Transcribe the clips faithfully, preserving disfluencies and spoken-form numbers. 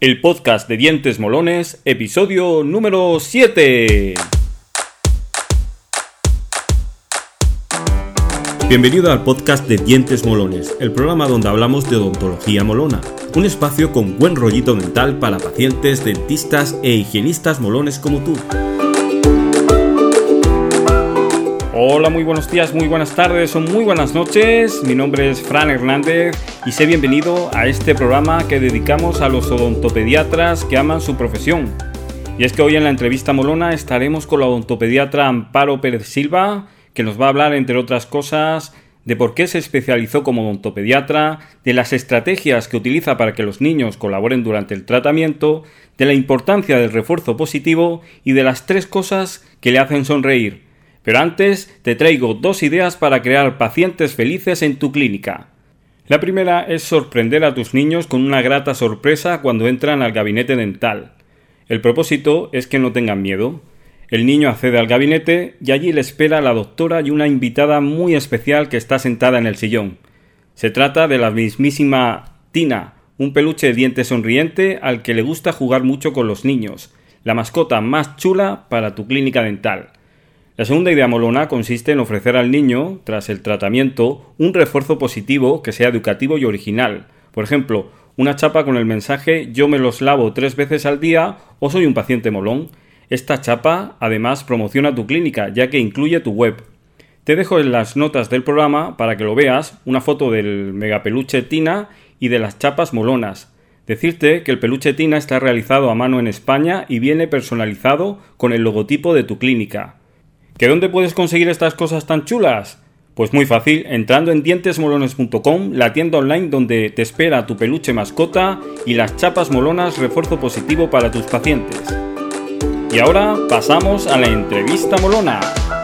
El podcast de Dientes Molones, episodio número siete. Bienvenido al podcast de Dientes Molones, el programa donde hablamos de odontología molona, un espacio con buen rollito dental para pacientes, dentistas e higienistas molones como tú. Hola, muy buenos días, muy buenas tardes o muy buenas noches. Mi nombre es Fran Hernández y sé bienvenido a este programa que dedicamos a los odontopediatras que aman su profesión. Y es que hoy en la entrevista molona estaremos con la odontopediatra Amparo Pérez Silva, que nos va a hablar, entre otras cosas, de por qué se especializó como odontopediatra, de las estrategias que utiliza para que los niños colaboren durante el tratamiento, de la importancia del refuerzo positivo y de las tres cosas que le hacen sonreír. Pero antes te traigo dos ideas para crear pacientes felices en tu clínica. La primera es sorprender a tus niños con una grata sorpresa cuando entran al gabinete dental. El propósito es que no tengan miedo. El niño accede al gabinete y allí le espera la doctora y una invitada muy especial que está sentada en el sillón. Se trata de la mismísima Tina, un peluche de diente sonriente al que le gusta jugar mucho con los niños, la mascota más chula para tu clínica dental. La segunda idea molona consiste en ofrecer al niño, tras el tratamiento, un refuerzo positivo que sea educativo y original. Por ejemplo, una chapa con el mensaje «Yo me los lavo tres veces al día» o «Soy un paciente molón». Esta chapa, además, promociona tu clínica, ya que incluye tu web. Te dejo en las notas del programa para que lo veas, una foto del megapeluche Tina y de las chapas molonas. Decirte que el peluche Tina está realizado a mano en España y viene personalizado con el logotipo de tu clínica. ¿Que dónde puedes conseguir estas cosas tan chulas? Pues muy fácil, entrando en dientes molones punto com, la tienda online donde te espera tu peluche mascota y las chapas molonas refuerzo positivo para tus pacientes. Y ahora pasamos a la entrevista molona.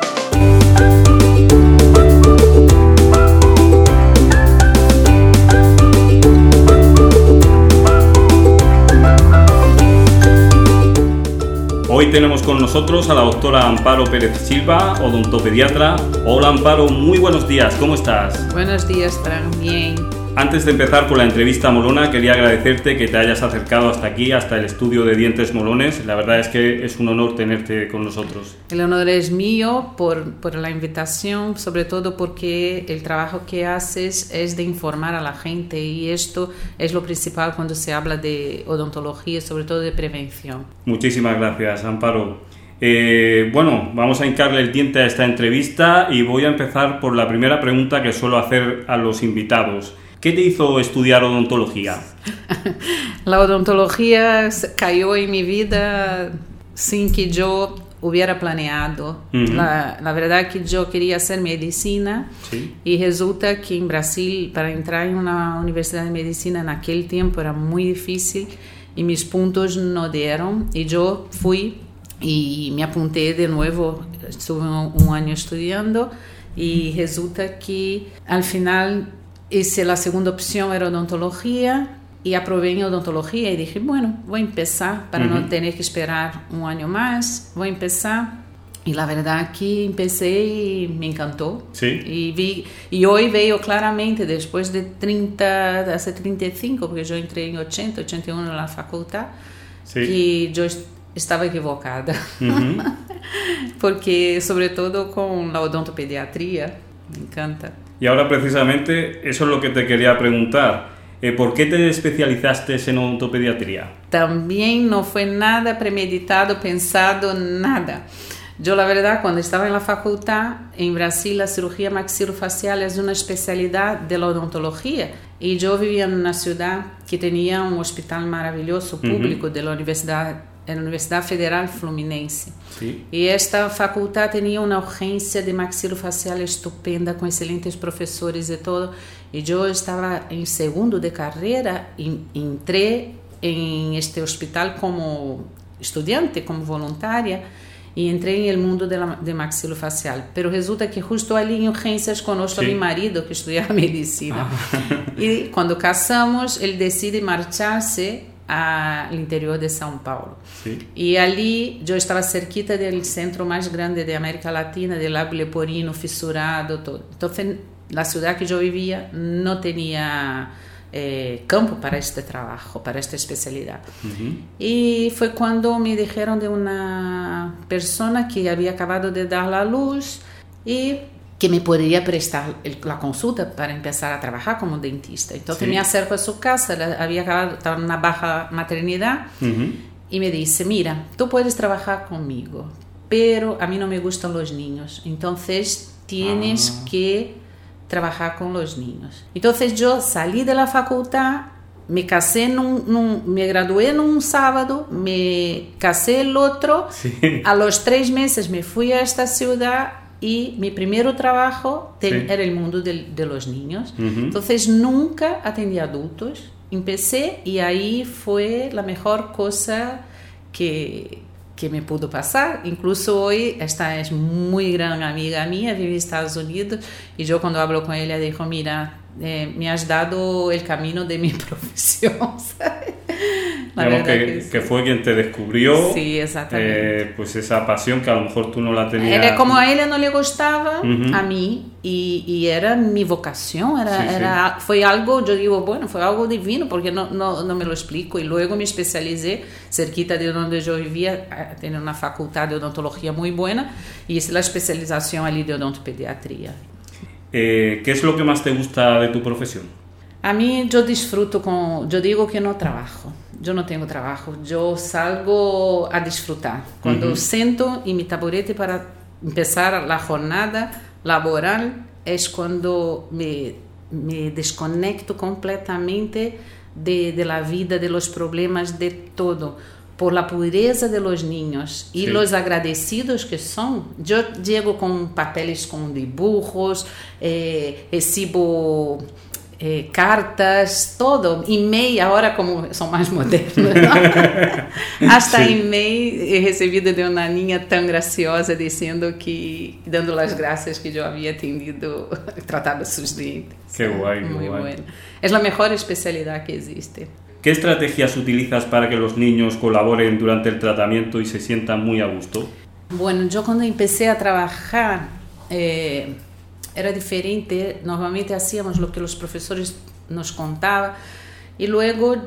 Hoy tenemos con nosotros a la doctora Amparo Pérez Silva, odontopediatra. Hola Amparo, muy buenos días, ¿cómo estás? Buenos días, Fran, bien. Antes de empezar con la entrevista molona, quería agradecerte que te hayas acercado hasta aquí, hasta el estudio de Dientes Molones. La verdad es que es un honor tenerte con nosotros. El honor es mío por, por la invitación, sobre todo porque el trabajo que haces es de informar a la gente y esto es lo principal cuando se habla de odontología, sobre todo de prevención. Muchísimas gracias, Amparo. Eh, bueno, vamos a hincarle el diente a esta entrevista y voy a empezar por la primera pregunta que suelo hacer a los invitados. ¿Qué te hizo estudiar odontología? La odontología cayó en mi vida sin que yo hubiera planeado. Uh-huh. La, la verdad es que yo quería hacer medicina, sí. Y resulta que en Brasil, para entrar en una universidad de medicina en aquel tiempo era muy difícil y mis puntos no dieron y yo fui y me apunté de nuevo, estuve un, un año estudiando y resulta que al final hice la segunda opción era odontología y aprobé en odontología y dije, bueno, voy a empezar para uh-huh. no tener que esperar un año más, voy a empezar y la verdad que empecé y me encantó. Sí. Y, vi, y hoy veo claramente, después de treinta, hace treinta y cinco, porque yo entré en ochenta, ochenta y uno en la facultad, sí. Que yo estaba equivocada. Uh-huh. Porque sobre todo con la odontopediatría, me encanta. Y ahora precisamente eso es lo que te quería preguntar. Eh, ¿Por qué te especializaste en odontopediatría? También no fue nada premeditado, pensado, nada. Yo la verdad cuando estaba en la facultad, en Brasil la cirugía maxilofacial es una especialidad de la odontología. Y yo vivía en una ciudad que tenía un hospital maravilloso público uh-huh. de la universidad en la Universidad Federal Fluminense. Sí. Y esta facultad tenía una urgencia de maxilofacial estupenda, con excelentes profesores y todo. Y yo estaba en segundo de carrera y entré en este hospital como estudiante, como voluntaria, y entré en el mundo de, la, de maxilofacial. Pero resulta que justo allí en urgencias conozco sí. a mi marido que estudiaba medicina. Ah. Y cuando casamos, él decide marcharse al interior de São Paulo. Sí. Y allí yo estaba cerquita del centro más grande de América Latina, del lago leporino, fisurado, todo. Entonces, la ciudad que yo vivía no tenía eh, campo para este trabajo, para esta especialidad. Uh-huh. Y fue cuando me dijeron de una persona que había acabado de dar la luz y que me podría prestar el, la consulta para empezar a trabajar como dentista. Entonces sí. me acerco a su casa, había acabado, estaba en una baja maternidad, uh-huh. y me dice, mira, tú puedes trabajar conmigo, pero a mí no me gustan los niños, entonces tienes ah. que trabajar con los niños. Entonces yo salí de la facultad, me casé, num, num, me gradué en un sábado, me casé el otro, sí. a los tres meses me fui a esta ciudad y mi primer trabajo te, sí. era el mundo de, de los niños. Uh-huh. Entonces nunca atendí a adultos, empecé y ahí fue la mejor cosa que, que me pudo pasar. Incluso hoy esta es muy gran amiga mía, vive en Estados Unidos, y yo cuando hablo con ella digo, mira, eh, me has dado el camino de mi profesión, ¿sabes? La Digamos que, que, sí. que fue quien te descubrió, sí, exactamente. Eh, pues esa pasión que a lo mejor tú no la tenías. Era como a ella no le gustaba, uh-huh. a mí, y, y era mi vocación, era, sí, era, sí. fue algo, yo digo, bueno, fue algo divino, porque no, no, no me lo explico. Y luego me especialicé cerquita de donde yo vivía, tenía una facultad de odontología muy buena, y es la especialización allí de odontopediatría. Eh, ¿Qué es lo que más te gusta de tu profesión? A mí yo disfruto con, yo digo que no trabajo, yo no tengo trabajo, yo salgo a disfrutar. Cuando uh-huh. siento en mi taburete para empezar la jornada laboral es cuando me, me desconecto completamente de, de la vida, de los problemas, de todo, por la pureza de los niños y sí. los agradecidos que son. Yo llego con papeles con dibujos, eh, recibo... Eh, cartas, todo, email, ahora como son más modernos, ¿no? Hasta sí. email he recibido de una niña tan graciosa diciendo que, dando las gracias que yo había atendido, tratado sus dientes. Qué guay, muy qué guay. Bueno. Es la mejor especialidad que existe. ¿Qué estrategias utilizas para que los niños colaboren durante el tratamiento y se sientan muy a gusto? Bueno, yo cuando empecé a trabajar eh, era diferente, normalmente hacíamos lo que los profesores nos contaban y luego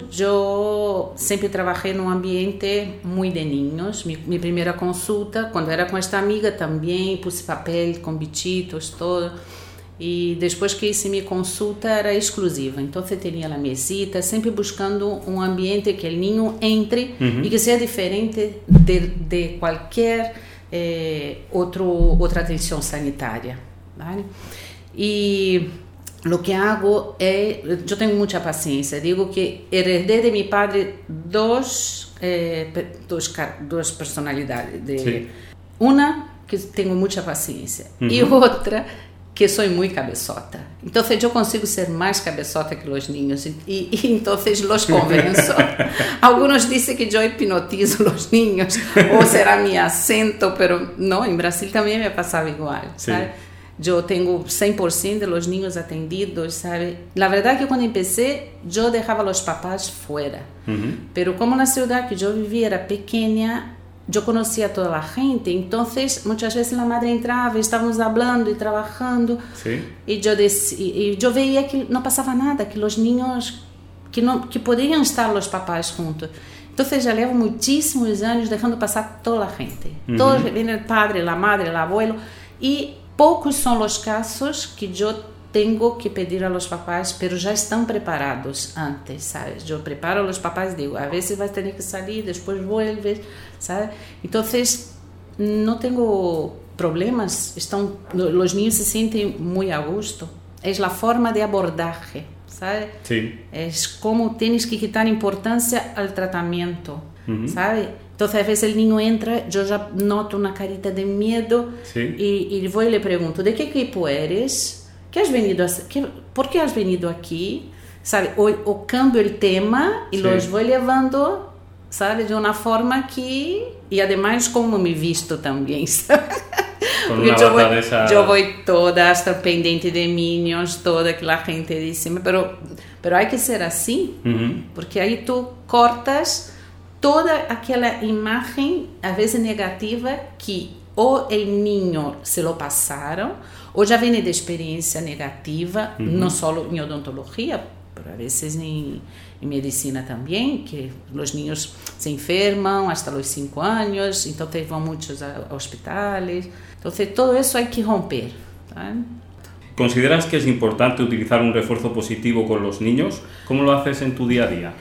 yo siempre trabajé en un ambiente muy de niños. Mi, mi primera consulta, cuando era con esta amiga también puse papel con bichitos, todo, y después que hice mi consulta era exclusiva, entonces tenía la mesita, siempre buscando un ambiente que el niño entre uh-huh. y que sea diferente de, de cualquier eh, otro, otra atención sanitaria. ¿Vale? Y lo que hago es, yo tengo mucha paciencia, digo que heredé de mi padre dos, eh, dos, dos personalidades, de, sí. una que tengo mucha paciencia uh-huh. y otra que soy muy cabezota. Entonces yo consigo ser más cabezota que los niños y, y, y entonces los convenzo. Algunos dicen que yo hipnotizo a los niños o será mi acento, pero no, en Brasil también me pasaba igual, sí. ¿sabes? Yo tengo cien por ciento de los niños atendidos, ¿sabe? La verdad que cuando empecé, yo dejaba a los papás fuera. Uh-huh. Pero como la ciudad que yo vivía era pequeña, yo conocía a toda la gente. Entonces, muchas veces la madre entraba, estábamos hablando y trabajando. Sí. Y, yo dec- y yo veía que no pasaba nada, que los niños, que, no, que podían estar los papás juntos. Entonces ya llevo muchísimos años dejando pasar toda la gente. Uh-huh. Todo, viene el padre, la madre, el abuelo. Y poucos são os casos que eu tenho que pedir a los papás, pero já estão preparados antes, ¿sabes? Eu preparo a los papás, digo, a veces vas a tener que salir, después vuelves, ¿sabes? Entonces, no tengo problemas, estão, los niños se sienten muy a gusto. Es la forma de abordaje, ¿sabes? Sí. Es como tienes que quitar importancia al tratamiento, uh-huh. ¿sabes? Entonces, a veces el niño entra, yo ya noto una carita de miedo sí. y, y voy y le pregunto, ¿de qué equipo eres? ¿Qué has venido a hacer? ¿Qué, ¿Por qué has venido aquí? ¿Sabe? O, o cambio el tema y sí. los voy llevando, ¿sabe? De una forma que... Y además como me visto también, ¿sabe? Con una yo, voy, de esa... yo voy toda hasta pendiente de niños, toda que la gente dice, pero, pero hay que ser así, uh-huh. porque ahí tú cortas toda aquela imagem, a vezes negativa, que ou o niño se lo passaram, ou já vem de experiência negativa, uhum. não só em odontologia, pero a veces en, en medicina también, que los niños se enferman hasta los cinco años, entonces van muchos a, a hospitales. Entonces todo eso hay que romper, ¿sabes? ¿Consideras que es importante utilizar un refuerzo positivo con los niños? ¿Cómo lo haces en tu día a día?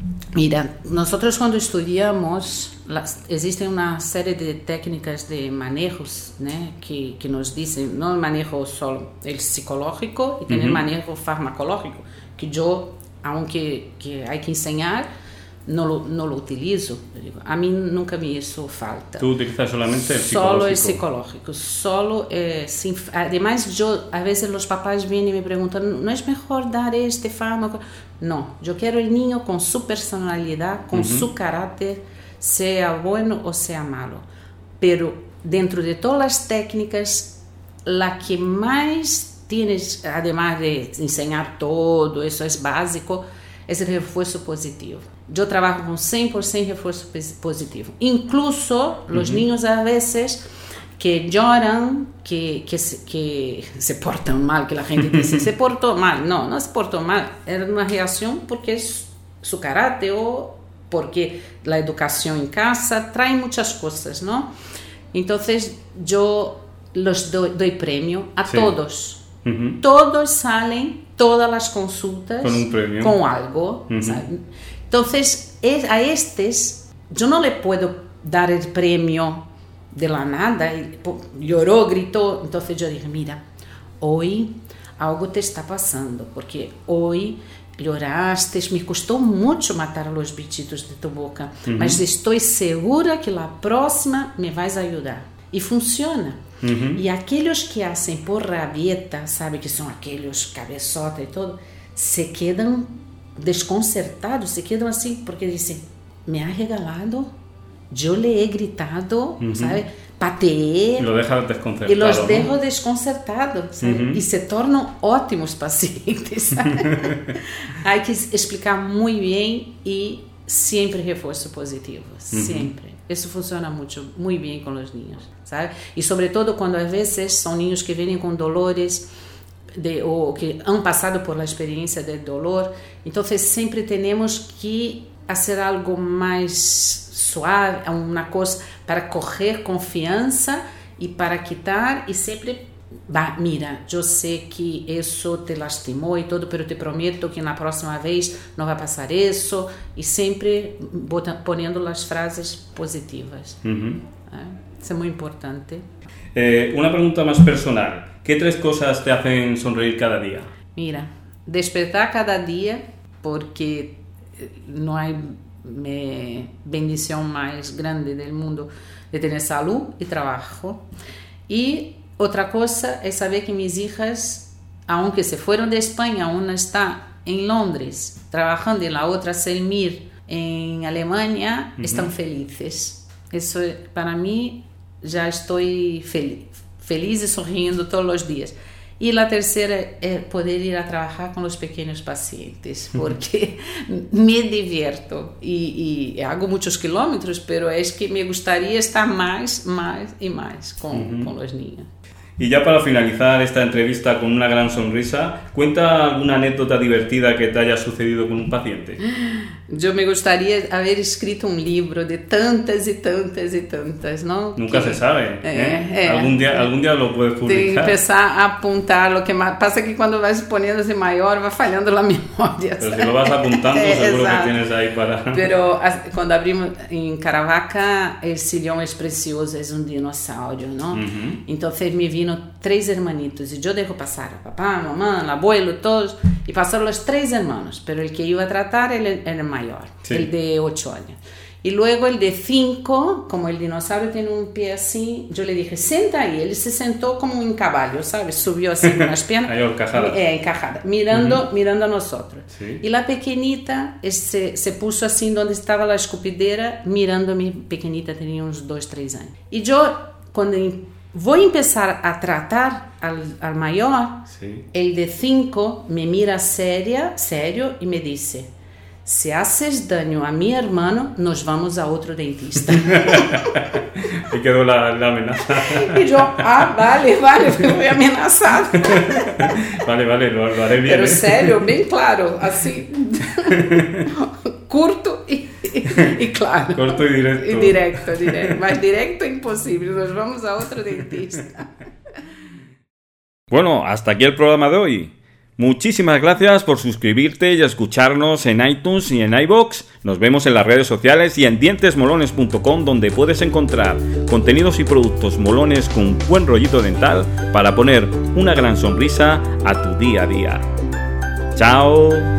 Mira, nosotros cuando estudiamos, las, existe una serie de técnicas de manejos, ¿no? que, que nos dicen, no el manejo solo el psicológico y tener uh-huh. manejo farmacológico, que yo, aunque que hay que enseñar, no lo, no lo utilizo. A mí nunca me hizo falta. ¿Tú utilizas solamente el psicológico? Solo el psicológico. Solo, eh, sin, además, yo, a veces los papás vienen y me preguntan, ¿no es mejor dar este fármaco? No, yo quiero el niño con su personalidad, con uh-huh. su carácter, sea bueno o sea malo. Pero dentro de todas las técnicas, la que más tienes, además de enseñar todo, eso es básico, es el refuerzo positivo. Yo trabajo con cien por ciento refuerzo positivo. Incluso los uh-huh. niños a veces que lloran, que, que, se, que se portan mal, que la gente dice, se portó mal. No, no se portó mal. Era una reacción porque es su carácter o porque la educación en casa trae muchas cosas, ¿no? Entonces yo los doy, doy premio a sí. todos. Uh-huh. Todos salen, todas las consultas con un premio, con algo. Uh-huh. ¿Sabe? Entonces, a estos yo no le puedo dar el premio de la nada. Lloró, gritó. Entonces yo dije, mira, hoy algo te está pasando, porque hoy lloraste, me costó mucho matar los bichitos de tu boca, uh-huh. mas estoy segura que la próxima me vas a ayudar. Y funciona. Uh-huh. Y aquellos que hacen por rabieta, sabe que son aquellos cabeçota y todo, se quedan desconcertados, se quedam assim, porque dizem, me ha regalado, yo le he gritado, uh-huh. ¿sabe? Pateé. Y lo deja desconcertado. Y los ¿no? dejo desconcertados, uh-huh. y se tornam ótimos pacientes, ¿sabe? Hay que explicar muy bien y siempre refuerzo positivo, uh-huh. siempre. Eso funciona mucho, muy bien con los niños, ¿sabe? Y sobre todo cuando a veces son niños que vienen con dolores, De, o que han pasado por la experiencia del dolor, entonces siempre tenemos que hacer algo más suave, una cosa para coger confianza y para quitar, y siempre va, mira, yo sé que eso te lastimó y todo, pero te prometo que la próxima vez no va a pasar eso, y siempre bota, poniendo las frases positivas. Uh-huh. ¿Eh? Eso es muy importante. Eh, una pregunta más personal. ¿Qué tres cosas te hacen sonreír cada día? Mira, despertar cada día, porque no hay me, bendición más grande del mundo de tener salud y trabajo. Y otra cosa es saber que mis hijas, aunque se fueron de España, una está en Londres trabajando y la otra, Selmir, en Alemania, uh-huh. están felices. Eso para mí ya estoy feliz. Feliz y sonriendo todos los días. Y la tercera es poder ir a trabajar con los pequeños pacientes, porque me divierto y, y hago muchos kilómetros, pero es que me gustaría estar más, más y más con, uh-huh. con los niños. Y ya para finalizar esta entrevista con una gran sonrisa, ¿cuenta alguna anécdota divertida que te haya sucedido con un paciente? Yo me gustaría haber escrito un libro de tantas y tantas y tantas, ¿no? Nunca que, se sabe, ¿eh? Eh, algún día, algún día lo puedes publicar. De empezar a apuntar lo que más pasa, que cuando vas poniéndose mayor va fallando la memoria. Pero ¿sabes? Si lo vas apuntando, seguro que tienes ahí para... Pero cuando abrimos en Caravaca, el sillón es precioso, es un dinosaurio, ¿no? Uh-huh. Entonces me vino tres hermanitos y yo dejo pasar a papá, mamá, el abuelo, todos, y pasaron los tres hermanos, pero el que iba a tratar era el, el mayor, sí. el de ocho años. Y luego el de cinco, como el dinosaurio tiene un pie así, yo le dije, senta ahí. Él se sentó como un caballo, ¿sabes? Subió así con las piernas. Ahí encajada. Eh, encajada, mirando, uh-huh. mirando a nosotros. Sí. Y la pequeñita se, se puso así donde estaba la escupidera, mirando a mi pequeñita, tenía unos dos, tres años. Y yo, cuando voy a empezar a tratar al, al mayor, sí. el de cinco me mira seria, serio y me dice, si haces daño a mi hermano, nos vamos a otro dentista. Y quedó la, la amenaza. Y yo, ah, vale, vale, fui amenazado. Vale, vale, lo, lo haré bien. Pero ¿eh? serio, bien claro, así, curto y, y claro. Corto y directo. Y directo, directo. Más directo imposible, nos vamos a otro dentista. Bueno, hasta aquí el programa de hoy. Muchísimas gracias por suscribirte y escucharnos en iTunes y en iVoox. Nos vemos en las redes sociales y en dientes molones punto com, donde puedes encontrar contenidos y productos molones con buen rollito dental para poner una gran sonrisa a tu día a día. ¡Chao!